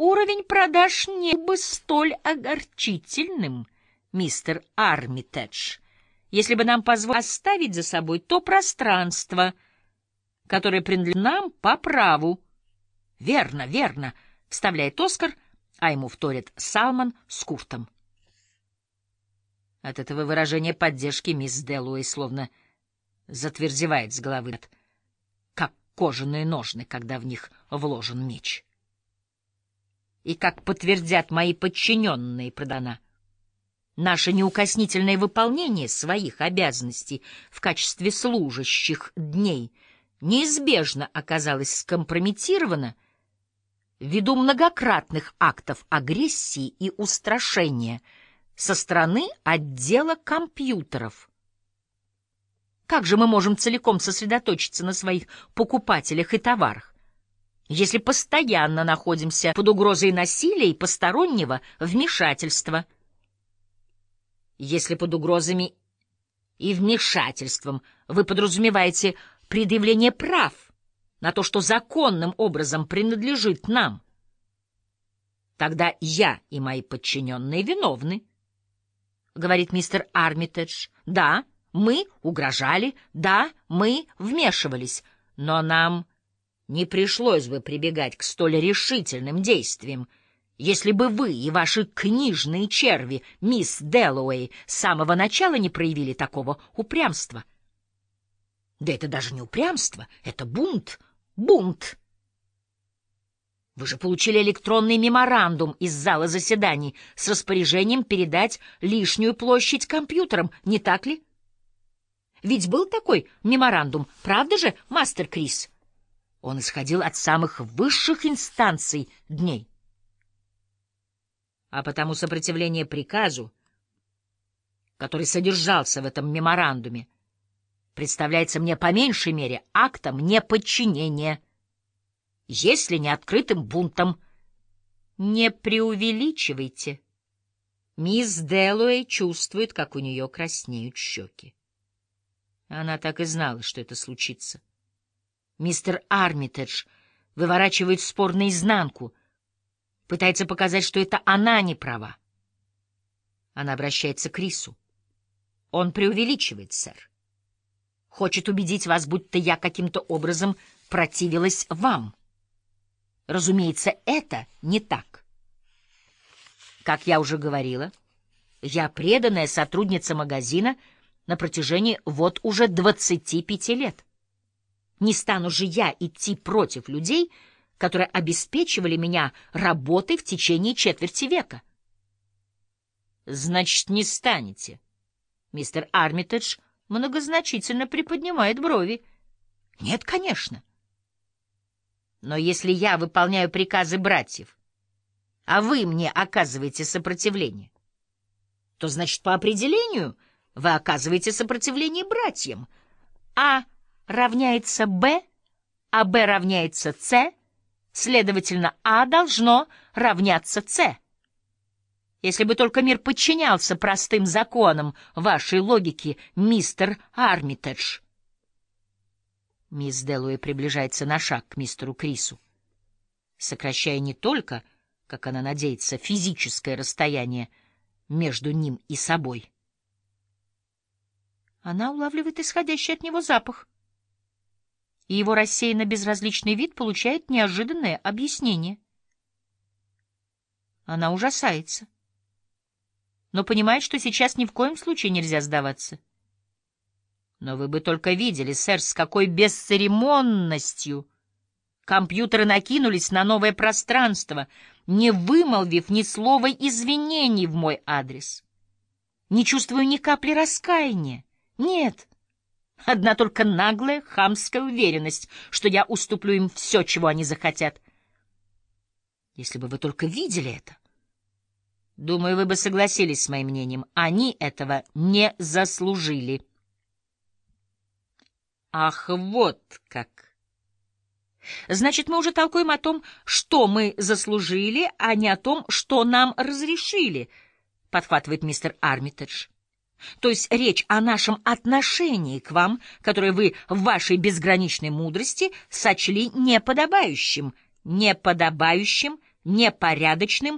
уровень продаж не был бы столь огорчительным, мистер Армитедж, если бы нам позволили оставить за собой то пространство, которое принадлежит нам по праву. — Верно, верно, — вставляет Оскар, а ему вторят Салман с Куртом. От этого выражения поддержки мисс Дэллоуэй словно затвердевает с головы, как кожаные ножны, когда в них вложен меч. И как подтвердят мои подчиненные, продана, наше неукоснительное выполнение своих обязанностей в качестве служащих дней неизбежно оказалось скомпрометировано ввиду многократных актов агрессии и устрашения со стороны отдела компьютеров. Как же мы можем целиком сосредоточиться на своих покупателях и товарах, если постоянно находимся под угрозой насилия и постороннего вмешательства? Если под угрозами и вмешательством вы подразумеваете предъявление прав на то, что законным образом принадлежит нам, тогда я и мои подчиненные виновны, — говорит мистер Армитедж. Да, мы угрожали, да, мы вмешивались, но нам не пришлось бы прибегать к столь решительным действиям, если бы вы и ваши книжные черви, мисс Дэллоуэй, с самого начала не проявили такого упрямства. Да это даже не упрямство, это бунт, бунт. Вы же получили электронный меморандум из зала заседаний с распоряжением передать лишнюю площадь компьютерам, не так ли? Ведь был такой меморандум, правда же, мастер Крис? Он исходил от самых высших инстанций дней. А потому сопротивление приказу, который содержался в этом меморандуме, представляется мне по меньшей мере актом неподчинения, если не открытым бунтом. Не преувеличивайте. Мисс Дэллоуэй чувствует, как у нее краснеют щеки. Она так и знала, что это случится. Мистер Армитедж выворачивает спор наизнанку, пытается показать, что это она не права. Она обращается к Крису. Он преувеличивает, сэр. Хочет убедить вас, будто я каким-то образом противилась вам. Разумеется, это не так. Как я уже говорила, я преданная сотрудница магазина на протяжении вот уже 25 лет. Не стану же я идти против людей, которые обеспечивали меня работой в течение четверти века. Значит, не станете. Мистер Армитедж многозначительно приподнимает брови. Нет, конечно. Но если я выполняю приказы братьев, а вы мне оказываете сопротивление, то, значит, по определению вы оказываете сопротивление братьям. А равняется Б, а Б равняется С, следовательно, А должно равняться С. Если бы только мир подчинялся простым законам вашей логики, мистер Армитедж. Мисс Дэллоуэй приближается на шаг к мистеру Крису, сокращая не только, как она надеется, физическое расстояние между ним и собой. Она улавливает исходящий от него запах, и его рассеянно безразличный вид получает неожиданное объяснение. Она ужасается, но понимает, что сейчас ни в коем случае нельзя сдаваться. Но вы бы только видели, сэр, с какой бесцеремонностью компьютеры накинулись на новое пространство, не вымолвив ни слова извинений в мой адрес. Не чувствую ни капли раскаяния. Нет, одна только наглая хамская уверенность, что я уступлю им все, чего они захотят. Если бы вы только видели это, думаю, вы бы согласились с моим мнением. Они этого не заслужили. Ах, вот как! Значит, мы уже толкуем о том, что мы заслужили, а не о том, что нам разрешили, — подхватывает мистер Армитедж. То есть речь о нашем отношении к вам, которое вы в вашей безграничной мудрости сочли неподобающим непорядочным